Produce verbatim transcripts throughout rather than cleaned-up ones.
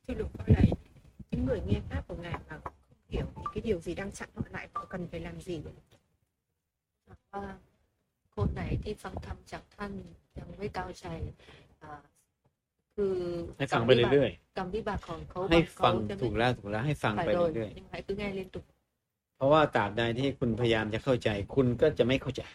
Thưa Lục Bao này, những người nghe Pháp của Ngài mà không hiểu thì cái điều gì đang chặn họ lại, họ cần phải làm gì? ว่าคนไหนที่ฟังธรรมจากท่านยังไม่เข้าใจอ่าคือกรให้ฟังไปรมวิบากเรื่อยกรรมวิบากของเขาๆให้บางเขาฟังจะถูไม่กแล้วถูกแล้วให้ฟัง phải ไป rồi เรื่อย nhưng hãy cứ nghe liên tục ๆเพราะว่าตราบใดที่คุณพยายามจะเข้าใจคุณก็จะไม่เข้าใจ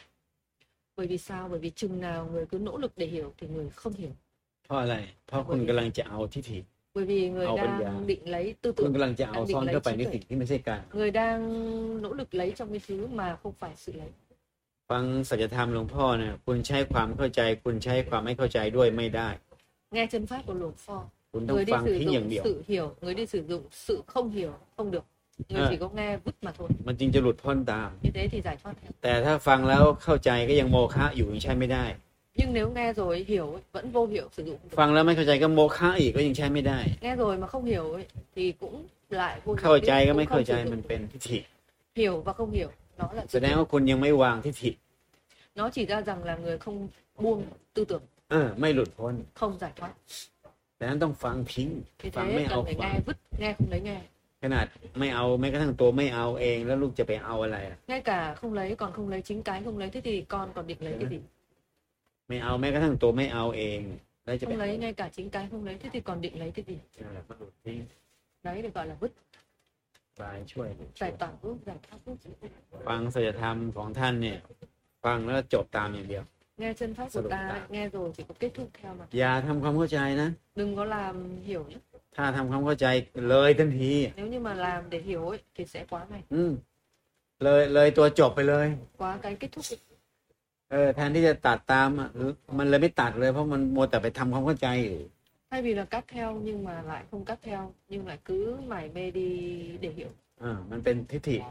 bởi vì sao bởi vì chừng nào người cứ nỗ lực để hiểu thì người không hiểu เพราะอะไร เพราะคุณกำลังจะเอาทิฏฐิ bởi vì người เอาปัญญา đang định lấy tư คุณ tưởng กำลังจะเอา đang ซ่อน định เข้า lấy ไปใน trí สิ่ง tuệ ที่ไม่ใช่การ người đang nỗ lực lấy trong cái thứ mà không phải sự lấy ฟังสัจธรรมหลวงพ่อเนี่ยคุณใช้ความเข้าใจคุณใช้ความไม่เข้าใจด้วยไม่ได้ nghe chân pháp của Lục Pho คุณต้อง người đi ฟัง sử ทิ้งอย่าง dụng เดียว sự hiểu người đi sử dụng sự không hiểu không được người À. chỉ có nghe vứt mà thôi มันจึงจะหลุดพ้นตาม như thế thì giải thoát theo แต่ถ้าฟังแล้วเข้าใจก็ยังโมฆะอยู่ยังใช้ไม่ได้ nhưng nếu nghe rồi hiểu ấy, vẫn vô hiệu sử dụng được. ฟังแล้วไม่เข้าใจก็โมฆะอีกก็ยังใช้ไม่ได้ nghe rồi mà không hiểu ấy, thì cũng lại vô เข้า hiệu ใจ tiếp, ก็ cũng ไม่ không เข้าใจ sử dụng มัน được. เป็นทิฏฐิ hiểu và không hiểu nó là แสดงว่าคุณยังไม่วางทิฏฐิ nó chỉ ra rằng là người không buông tư tưởng เออไม่หลุดพ้น không giải thoát แต่นั้นต้องฟังทิ้ง vì ฟังไม่ thế เอา cần phải ฟัง nghe vứt nghe không lấy nghe ขนาดไม่เอาแม้กระทั่งตัวไม่เอาเองแล้วลูกจะไปเอาอะไรล่ะ ngay cả không lấy còn không lấy chính cái không lấy thế thì con còn định lấy cái gì ไม่เอาแม้กระทั่งตัวไม่เอาเองแล้วจะไป không เอา lấy ngay cả chính cái không lấy thế thì còn định lấy cái gì นั่นแหละมันหลุดทิ้ง đấy được gọi là vứt บายช่วยช่วย giải tỏa giúp giải thoát giúp ฟังสัจธรรมของท่านเนี่ยฟังแล้วจบตามอย่างเดียว nghe chân pháp của ta ấy, nghe rồi chỉ có kết thúc theo mà อย่าทำความเข้าใจนะ đừng có làm hiểu nhé ถ้าทำความเข้าใจเลยทันที nếu như mà làm để hiểu ấy thì sẽ quá ngay อืมเลยเลยตัวจบไปเลย quá cái kết thúc ấy. เออแทนที่จะตัดตามอ่ะมันเลยไม่ตัดเลยเพราะมันมัวแต่ไปทำความเข้าใจอยู่ thay vì là cắt theo nhưng mà lại không cắt theo nhưng lại cứ mải mê đi để hiểu อ่ามันเป็นทิฏฐิ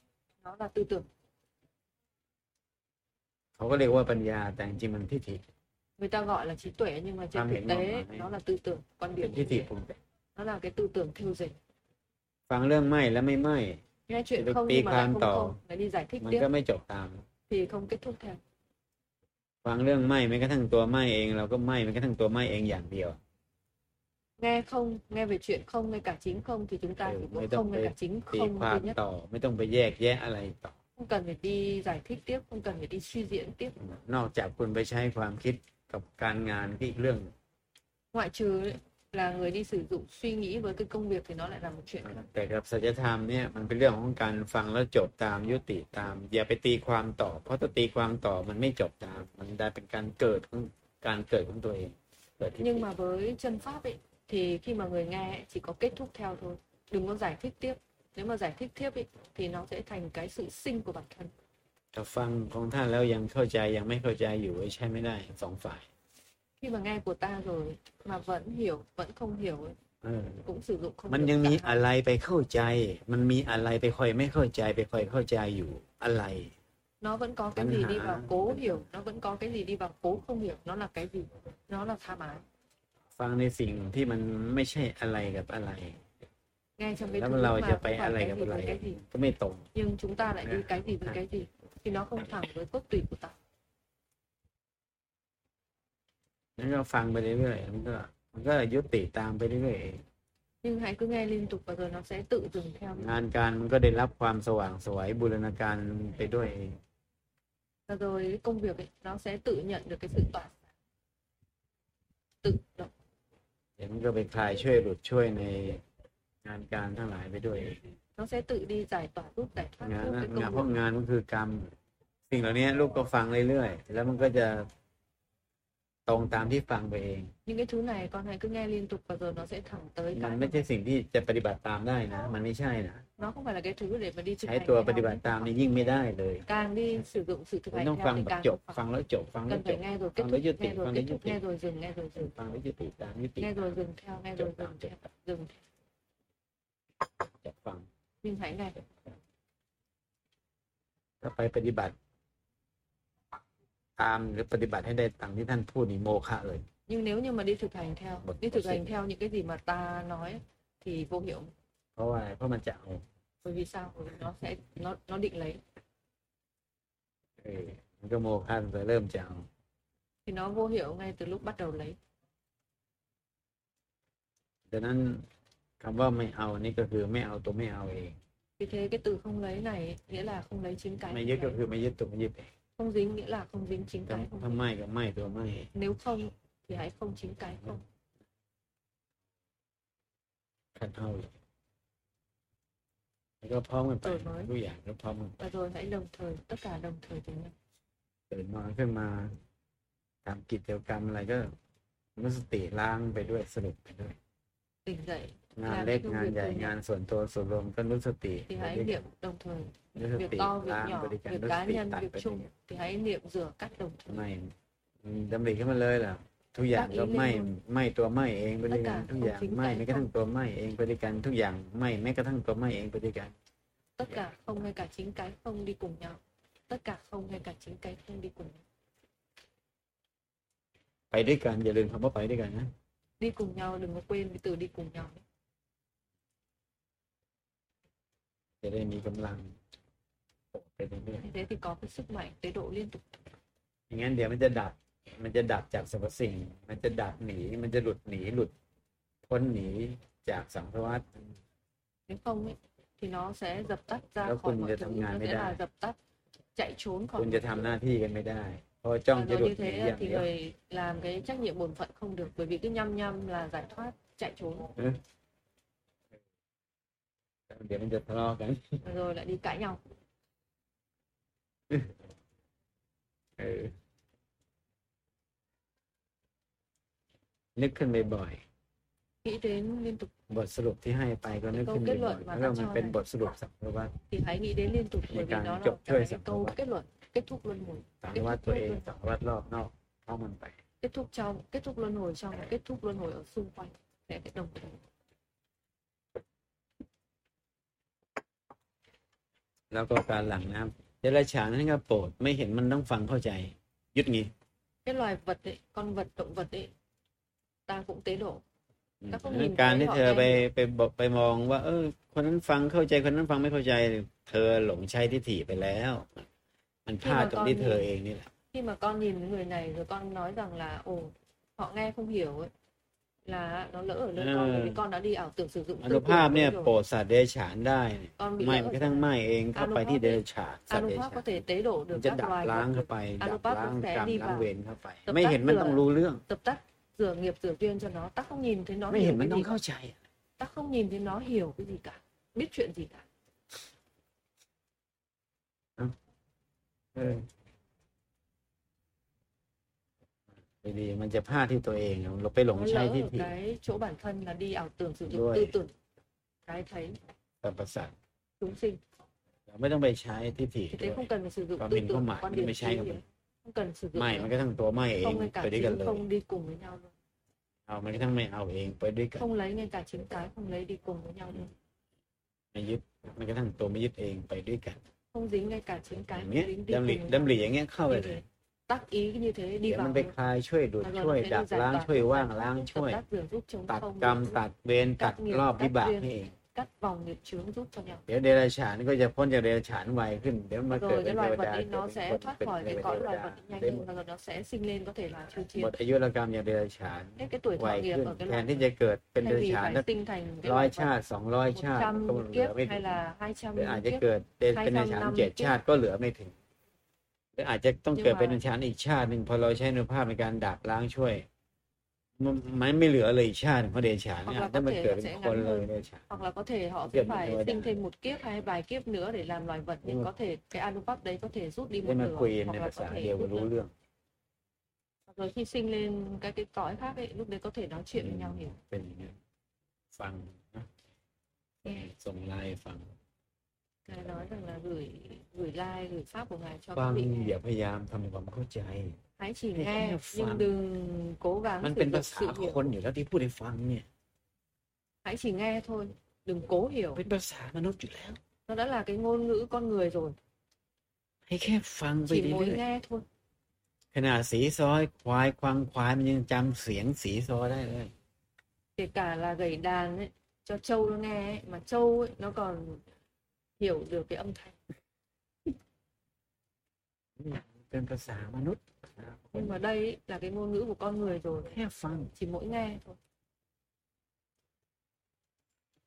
nó là tư tưởng เขาก็เรียกว่าปัญญาแต่จริงๆมันทิฏฐิ người ta gọi là trí tuệ nhưng mà trên Tham thực hiện tế ngon mà. nó là tư tưởng quan เป็น điểm ทิฏฐิปรุงแต่ง nó là cái tư tưởng thiêu dệt ฟังเรื่องไม่และไม่ไม่ nghe chuyện Được không tí nhưng mà lại khoan không tỏ. không lại đi giải thích มัน tiếp ก็ไม่จบตาม thì không kết thúc theo ฟังเรื่องไม่แม้กระทั่งตัวไม่เองเราก็ไม่แม้กระทั่งตัวไม่เองอย่างเดียว nghe không nghe về chuyện không ngay cả chính không thì chúng ta Ừ, chỉ mới có đọc không ngay về cả chính ตี không ความ duy nhất ต่อไม่ต้องไปแยกแยะอะไรต่อ không cần phải đi giải thích tiếp không cần phải đi suy diễn tiếp นอกจากคุณไปใช้ความคิดกับการงานก็อีกเรื่อง ngoại trừ ấy, là người đi sử dụng suy nghĩ với cái công việc thì nó lại là một chuyện khác แต่กับสัจธรรมเนี่ยมันเป็นเรื่องของการฟังแล้วจบตามยุติตาม อย่าไปตีความต่อ เพราะถ้าตีความต่อมันไม่จบตาม มันได้เป็นการเกิดของการเกิดของตัวเองเกิดที่ nhưng mà với chân pháp ấy thì khi mà người nghe ấy, chỉ có kết thúc theo thôi đừng có giải thích tiếp nếu mà giải thích tiếp ấy, thì nó sẽ thành cái sự sinh của bản thân ถ้าฟังของท่านแล้วยังเข้าใจยังไม่เข้าใจอยู่ใช้ไม่ได้สองฝ่าย khi mà nghe của ta rồi mà vẫn hiểu vẫn không hiểu ấy, เออ cũng sử dụng không มัน được ยังมี cả hai. อะไรไปเข้าใจ มันมีอะไรไปคอยไม่เข้าใจไปคอยเข้าใจอยู่อะไร nó vẫn có cái Vẫn gì hả? đi vào cố hiểu nó vẫn có cái gì đi vào cố không hiểu nó là cái gì nó là tham ái ฟังในสิ่งที่มันไม่ใช่อะไรกับอะไร nghe trong cái แล้ว thứ เรา mà จะ không ไป phải อะไร cái กับ gì อะไร với cái gì ก็ไม่ตรง nhưng chúng ta lại đi Nè. cái gì với Nè. cái gì thì nó không thẳng với cốt tủy của ta แล้วก็ฟังไปเรื่อยๆมันก็มันก็ยุติตามไปเรื่อย nhưng hãy cứ nghe liên tục và rồi nó sẽ tự dừng theo ๆงานการมันก็ได้รับความสว่างไสวยบูรณาการไปด้วย và rồi cái công việc ấy, nó sẽ tự nhận được cái sự tỏa sáng tự động เดี๋ยวมันก็ไปคลายช่วยหลุดช่วยในงานการทั้งหลายไปด้วย nó sẽ tự đi giải tỏa giúp giải thoát งาน giúp นะ cái งานเพ công ราะ việc งานมันคือกรรม สิ่งเหล่านี้ลูกก็ฟังเรื่อยๆแล้วมันก็จะตรงตามที่ฟังไปเอง những cái thứ này con hãy cứ nghe liên tục và rồi nó sẽ thẳng tới มัน cái ไม่ mà ใช่สิ่งที่จะปฏิบัติตามได้นะ มันไม่ใช่นะ nó không phải là cái thứ để mà đi thực ใช้ hành ตัว theo ปฏิบัติ nhé. ตามนี่ยิ่งไม่ได้เลย càng đi sử dụng sự thực มัน hành ต้อง theo ฟัง thì แบบ càng จบ không ฟัง phải แล้วจบ ฟังแล้ว cần จ phải บ nghe rồi ฟั kết ง thúc แล้วยุติ nghe ฟัง rồi แล้ว kết ยุ thúc ติ nghe rồi dừng nghe rồi dừng ฟังแล้วยุติตามยุติ nghe rồi dừng theo nghe rồi Chậm dừng tạm, theo chậm dừng จะฟัง nhưng hãy nghe ถ้าไปปฏิบัติ ตามหรือปฏิบัติให้ได้ตามที่ท่านพูดนี่โมฆะเลย nhưng nếu như mà đi thực hành theo Bật- đi bật thực xịn. hành theo những cái gì mà ta nói thì vô hiệu เพราะว่าเพราะมันจะเอา bởi vì sao bởi vì nó sẽ nó nó định lấy เออมันก็โมฆะตั้งแต่เริ่มจะเอา thì nó vô hiệu ngay từ lúc bắt đầu lấy ดังนั้นคำว่าไม่เอานี่ก็คือไม่เอาตัวไม่เอาเอง Vì thế cái từ không lấy này nghĩa là không lấy chính cái ไม่ không ยึดก็ lấy. คือไม่ยึดตัวไม่ยึดเอง Không dính nghĩa là không dính chính ถ้า cái không ถ้า dính. ไม่ก็ไม่ตัวไม่ Nếu không thì hãy không chính cái không. ขัดเอาแล้วก็พร้อมกันไป Rồi mới ทุกอย่างก็พร้อมกันไป và rồi hãy đồng thời tất cả đồng thời cùng nhau. ตื่นนอนขึ้นมาทำกิจกรรมอะไรก็มีสติล้างไปด้วยสรุปไปด้วย Tỉnh dậy งาน làm เล็ก những công งาน việc ใหญ่ thường งาน nhật ส่วนตัวส่วนรวมก็รู้สติ thì ไป hãy ด้วยกัน niệm đồng thời. รู้ส Việc ติ to việc ล้าง nhỏ ไปด้วยกัน việc รู้ส cá ติ nhân ตัด việc ไปด้วย chung กัน thì hãy niệm rửa cắt đồng thời. ไม่ดำริขึ้นมาเลยล่ะทุกอย่างก็ไม่ไม่ตัวไม่เองไปด้วยกันทุกอย่างไม่แม้กระทั่งตัวไม่เองไปด้วยกันทุกอย่างไม่แม้กระทั่งตัวไม่เองไปด้วยกัน Tất cả không hay cả chính cái không đi cùng nhau. Tất cả không hay cả chính cái không đi cùng nhau. ไปด้วยกันอย่าลืมคำว่าไปด้วยกันนะ Đi cùng nhau đừng có quên cái từ đi cùng nhau. จะได้มีกำลังไปเรื่อย Như thế thì có cái sức mạnh tế độ liên tục. ๆอย่างนั้นเดี๋ยวมันจะดับมันจะดับจากสรรพสิ่ง มันจะดับหนีมันจะหลุดหนีหลุดพ้นหนีจากสังสารวัฏ Nếu không ấy, thì nó sẽ dập tắt ra Đó, khỏi คุณ mọi จะ thứ. ทำงาน Nó ไม่ sẽ ได้ là dập tắt chạy trốn คุณ khỏi จะ mọi ทำ thứ. หน้าที่กันไม่ได้เพราะจ้อง Và จะห rồi ลุด như หนี thế อย่าง thì เดียว người làm cái trách nhiệm bổn phận không được, bởi vì cứ nhăm nhăm là giải thoát chạy trốn เดี๋ยวมันจะทะเลาะกัน rồi lại đi cãi nhau. เออนึกขึ้นบ่อย Nghĩ đến liên tục ๆบทสรุปที่ให้ไปก็นึกขึ้น câu kết บ่อย luận ๆ mà แล้ว nó มัน cho เป็น này บทสรุปสังสารวัฏ thì hãy nghĩ đến liên tục, bởi vì càng nó là chụp cái thuê sản câu phẩm. kết luận, kết thúc luân hồi, สังสารวัฏตัวเองสังสารวัฏรอบนอกเข้ามันไป kết thúc trong, kết thúc luân hồi trong, kết thúc luân hồi ở xung quanh sẽ cái đồng thời. แล้วก็การหลังน้ำเดรัจฉานนั่นก็โปรดไม่เห็นมันต้องฟังเข้าใจ ยึดงี้ Cái loài vật ấy, con vật động vật ấy, ta cũng tế độ. ก็ต้องมีการที่ไว้เธอหรอกไปแน่ไปบอกไปมองว่า เออ คนนั้นฟังเข้าใจคนนั้นฟังไม่เข้าใจ เธอหลงใช้ทิฏฐิไปแล้ว มันพลาดตรงที่เธอเองนี่แหละ Khi mà con nhìn người này rồi con nói rằng là ồ họ nghe không hiểu ấy, là nó lỡ ở nơi Ừ. con, bởi vì con đã đi ảo tưởng sử dụng อ tư นุ tưởng ภาพเนี่ย rồi. โปรดสัตว์เดรัจฉานได้เนี่ย Con bị ไม่ lỡ มัน ở กระทั่ง chỗ ไม่เองเข้าไปที่เดรัจฉาน này. สัตว์เดรัจ Anupap ฉา có น thể tế độ มัน được จะ các ดับ loài ล้าง vật, เข้าไปอนุดับภาพล้างมันแสกรรมดีล้าง vào เวรเข้าไป tập ไม่ tác เห็นมัน rửa ต้องรู้เรื่อง dập tắt rửa nghiệp rửa duyên cho nó. Ta không nhìn thấy nó ไม่เห็น hiểu มัน cái ต้อ gì งเข้า cả. ใจ Ta không nhìn thấy nó hiểu cái gì cả, biết chuyện gì cả. เออดีๆมันจะพลาดที่ตัวเองเราไปหลง Nó ใช้ lỡ ทิฏ ở ฐิ cái chỗ bản thân là đi ảo tưởng sử dụng Rồi. tư tưởng, cái thấy กับประสาท chúng sinh. เราไม่ต้องไปใช้ทิฏฐิ Thì ด้ว thế ย không cần phải sử dụng Còn tư mình có tưởng, mãi quan nhưng điểm mà sai suy của nghĩ. mình. Không cần sử dụng ไม่ nữa. มันก็ทั้งตัวไม่เอง Không ngay ไป cả ด้วยกัน chính เลย không đi cùng với nhau luôn. เอามันก็ทั้งไม่เอาเองไปด้วยกัน Không lấy ngay cả chính cái không lấy đi cùng với nhau luôn. ไม่ยึดมันก็ทั้งตัวไม่ยึดเองไปด้วยกัน Không dính ngay cả chính อ cái ย่าง không เงี้ย dính đi ดำ cùng ริ với nhau. ดำริอย่างเงี้ยเข้าไป Như เลย thế, tác ý như thế เดี๋ đi ยวมั vào นไป luôn. คลายช่วยดูด Và rồi ช่วย nó sẽ ดับ giải ล้าง tỏa ช่วย giải ว่าง phóng, ล้าง tập ช่วย tác rửa giúp chống ตัด không, กรรม giúp ตัดเวรตัดรอบวิบากนี่เอง cắt vòng nghiệp chướng giúp cho nhau. เดี๋ยวเดรัจฉานก็จะพ้นจากเดรัจฉานไวขึ้นเดี๋ยวมาเกิด Rồi เป็ cái นเท loài ว vật ดา ấy เกิด nó เป็น sẽ คน thoát เป็น khỏi เป็ cái นเท cõi ว loài ดา vật ấy nhanh ได้หม hơn ด và rồi nó sẽ sinh lên có thể là chư ห thiên. มดอายุรกรรมจากเดรัจฉาน Thế cái tuổi ไว thọ nghiệp ขึ้น ở cái แทน loài ที่จะเกิดเป็นเด thay รัจ vì ฉาน phải สัก sinh thành cái ร้อย loài ชา vật ติสองร้อยชาติก็ một เหลือ kiếp ไม่ถึ hay ง là hai trăm หรืออาจจะ kiếp เกิดเป็น hai เป็นเดรัจ trăm ฉาน năm เจ็ด kiếp. ชาติก็เหลือไม่ถึงหรืออาจจะต้อง Nhưng เกิดเป็น mà เดรัจฉานอีกชาติหนึ่งพอเราใช้อนุภาพในการดับล้างช่วยมันมันไม่เหลือเลยอีกชาติหนึ่งเพราะเดรัจฉานเนี่ย Hoặc là ถ้า có มัน thể เกิด nó เป็น sẽ คน ngắn เลย hơn. เดรัจฉาน Hoặc là có thể họ Kiếp sẽ phải nữa sinh đã. thêm một kiếp hay vài kiếp nữa để làm loài vật, nhưng Ừ. có thể cái Anupap đấy có thể rút đi ได้ một มา nửa คุย hoặc ใน là ภา có ษา thể เดียวกัน rút รู้ được. เรื่อง Rồi khi sinh lên các cái cõi khác ấy, lúc đấy có thể nói chuyện với nhau hiểu. เป็นอย่างนี้ฟังนะ Nghe. ส่งไลน์ฟัง Ngài nói rằng là gửi gửi like gửi pháp của ngài cho ฟั các ง vị อย่า nghe. พยายามทำความเข้าใจ Hãy chỉ Nghe nghe phán. nhưng đừng cố มัน gắng เป็น sử ภา dụng ษา sự คน hiểu. อยู่แล้วที่พูดให้ฟังเนี่ย Hãy chỉ nghe thôi, đừng cố hiểu. เป็นภาษามนุษย์อยู่แล้ว Nó đã là cái ngôn ngữ con người rồi, ให้แค่ฟังไป chỉ เรื่ mỗi อย nghe thôi. ๆขนาดสีซอยควายควางควายมันยังจำเสียงสีซอได้เลย Kể cả là gảy đàn ấy, cho trâu nó nghe ấy, mà trâu ấy, nó còn hiểu được cái âm thanh. เป็นภาษามนุษย์ภาษาคน Nhưng mà đây ấy, là cái ngôn ngữ của con người rồi, แค่ฟัง chỉ mỗi nghe thôi.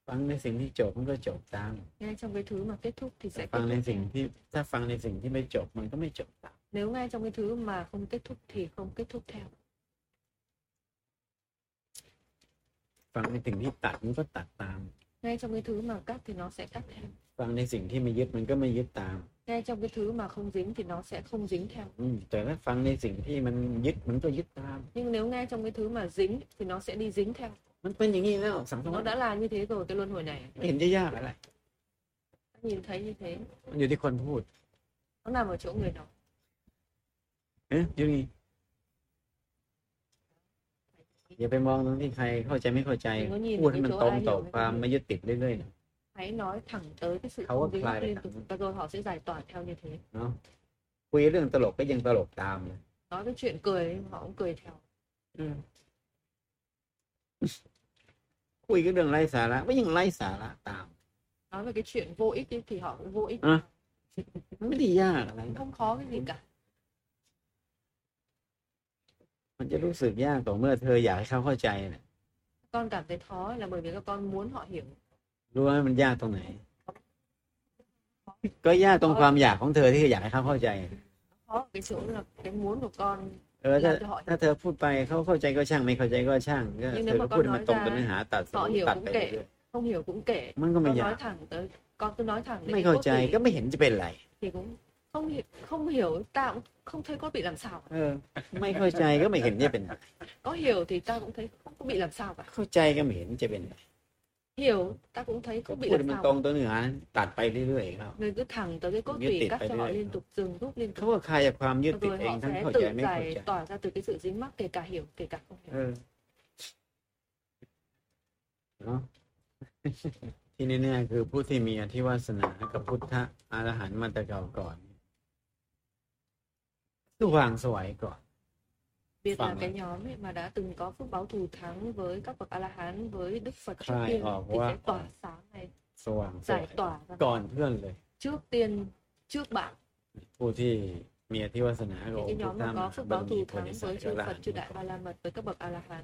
ฟังในสิ่งที่จบมันก็จบตาม Nghe trong cái thứ mà kết thúc thì sẽ ฟัง kết ใน thúc สิ่ง theo. ที่ถ้าฟังในสิ่งที่ไม่จบมันก็ไม่จบตาม Nếu nghe trong cái thứ mà không kết thúc thì không kết thúc theo. ฟังในสิ่งที่ตัดมันก็ตัดตาม Nghe trong cái thứ mà cắt thì nó sẽ cắt theo. ฟังในสิ่งที่ไม่ยึดมันก็ไม่ยึดตาม Nghe trong cái thứ mà không dính thì nó sẽ không dính theo. อืมแต่ถ้าฟังในสิ่งที่มันยึดมันก็ยึดตาม Nhưng nếu nghe trong cái thứ mà dính thì nó sẽ đi dính theo. มันเป็นอย่างนี้แล้วสังสาร Nó đã là như thế rồi, cái luân hồi này. ไม่เห็นจะยากอะไร Nhìn thấy như thế. มันอยู่ที่คนพูด Nó nằm ở chỗ người nói. เอ๊ะอยู่นี่อย่าไปมองตรงที่ใครเข้าใจไม่เข้าใจ Đừng có nhìn พูด vào ให้ cái มัน chỗ ตรง ai ต่อ hiểu hay ความ không ไม่ hiểu. ยึดติดเรื่อยๆนะ Hãy nói thẳng tới cái sự Thấu không ấp dính lại liên vậy. tục và rồi họ sẽ giải tỏa theo như thế. เนาะคุยเรื่องตลกก็ยังตลกตามเลย Nói cái chuyện cười họ cũng cười theo. อืม คุยกันเรื่องไร้สาระก็ยังไร้สาระตาม Nói về cái chuyện vô ích ấy, thì họ cũng vô ích. À. มันไม่ได้ยากอะไร Không khó cái gì cả. มันจะรู้สึกยากต่อเมื่อเธออยากให้เขาเข้าใจนะ Con cảm thấy khó là bởi vì các con muốn họ hiểu. รู้ไหมมันยากตรงไหน ก็ยากตรงความอยากของเธอที่อยากให้เขาเข้าใจ Khó ở cái chỗ là cái muốn của con เออถ้า làm cho họ ถ้า hiểu. เธอพูดไปเขาเข้าใจก็ช่างไม่เข้าใจก็ช่างก็ Nhưng เธ nếu อ mà ก็ con พูดให้มัน nói ตรง ra กับเนื้อหาตัด họ hiểu ตัด cũng ไป kể, เรื่อย không hiểu cũng kể. มันก็ไม่ Con ยาก nói thẳng tới, con cứ nói thẳng ไม่ đến เข้า cốt ใจ tủy ก็ไม่เห็นจะเป็นไร thì cũng không hiểu, không hiểu ta cũng không thấy có bị làm sao. เออ ไม่เข้าใจก็ไม่เห็นจะเป็นไร Có hiểu thì ta cũng thấy không có bị làm sao cả. เข้าใจก็ไม่เห็นจะเป็นไร Hiểu ta cũng thấy ก็ không พู bị ด làm ให้มัน sao. ตรงตัวเนื้อหาตัดไปเรื่อยๆครับ Mình cứ thẳng tới cái cốt ยึด tủy ติด cắt ไป cho เรื่ họ อย liên tục dừng rút liên เขา tục. ก็คลายจากความยึดติด Rồi เอง họ ทั้ง sẽ เข้าใจ tự ไม่เข้า giải ใจ tỏa ra từ cái sự dính mắc, kể cả hiểu kể cả không เอ hiểu. อเนาะ ที่แน่ๆคือผู้ที่มีอธิวาสนากับพุทธะอรหันต์มาแต่เก่าก่อนคือวางสวยก่อน Biết Vâng là ạ. cái nhóm ấy mà đã từng có phước báo thù thắng với các bậc A-la-hán, với Đức Phật trước Khai tiên ở thì qua- sẽ tỏa sáng này, สว่างสวย giải tỏa ra ก่อนเพื่อนเลย trước tiên, trước bạn. ผู้ที่มีอธิวาสนากับ Những อง cái ค์พุท nhóm ธะ mà ม có หา phước บาร báo มี thù โพ thắng ธิสัต với ว์อ chư รหั Phật, น chư ต์ Đại Ba La Mật, với các bậc A-la-hán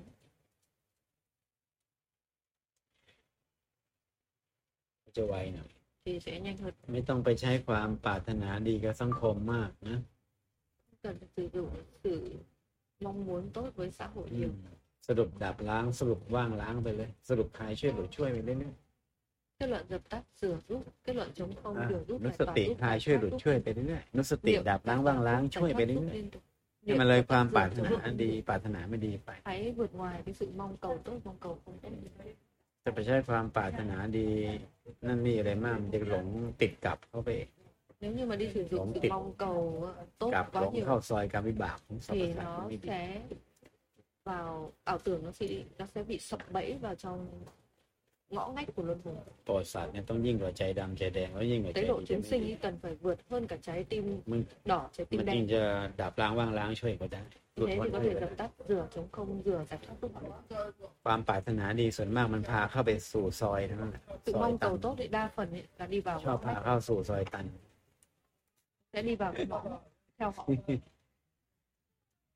จะไวหน่อย thì sẽ nhanh hơn. ไม่ต้องไปใช้ความปรารถนาดีกับสังคมมากนะ Không cần phải sử dụng sự mong muốn tốt với xã hội อื nhiều. มสรุปดับล้างสรุปว่างล้างไปเลย สรุปใครช่วยหรือช่วยไปเรื่อย Kết luận dập tắt, rửa rút, kết luận chống ๆ không, อ่ะ điều rút, นุ giải ส tỏa ติ rút, ใคร giải ช่วยห thoát รือ rút, ช่วยไปเรื่อยๆนุสติ niệm ดับล้าง giải ว่าง tỏa ล้าง rút, ช่วย giải ไป thoát เรื่ rút อย liên tục. ๆให้ Niệm มันเลย dập ความ tắt, ปราร rửa ถนา rút. ดีปรารถนาไม่ดีไป Hãy vượt ngoài cái sự mong cầu tốt, mong cầu không tốt. จะไปใช้ความปรารถนาดีนั่นนี่อะไรมากมันจะหลงติดกับเข้าไป Nếu như mà đi sử dụng Bóng sự tịt. mong cầu tốt กับหล quá ง nhiều เข้าซอยการวิบากของสรรพ thì สัตว์ nó ไม่ดี sẽ vào ảo tưởng, nó sẽ nó sẽ bị sập bẫy vào trong ngõ ngách của luân hồi. ปอดสัตว์เนี่ยต้องยิ่งกว่าใจดำใจแดงแล้วยิ่งกว่าใจ Cái ดี độ ใจ chúng ไม่ sinh ดี ấy cần phải vượt hơn cả trái tim มัน đỏ, trái มัน tim ยิ่ง đen. จะดับล้างว่างล้างช่วยก็ได้หลุด Thế พ้น thì có ไป thể ก็ได้ dập tắt, rửa chống không, rửa giải thoát rút. ความปรารถนาดีส่วนมากมันพาเข้าไปสู่ซอยเท่านั้นแหละ Sự ซอย mong ตัน cầu tốt thì đa phần ấy là đi vào ชอบ ngõ พา ngách, เข้าสู่ซอยตัน sẽ đi vào cái ngõ theo họ.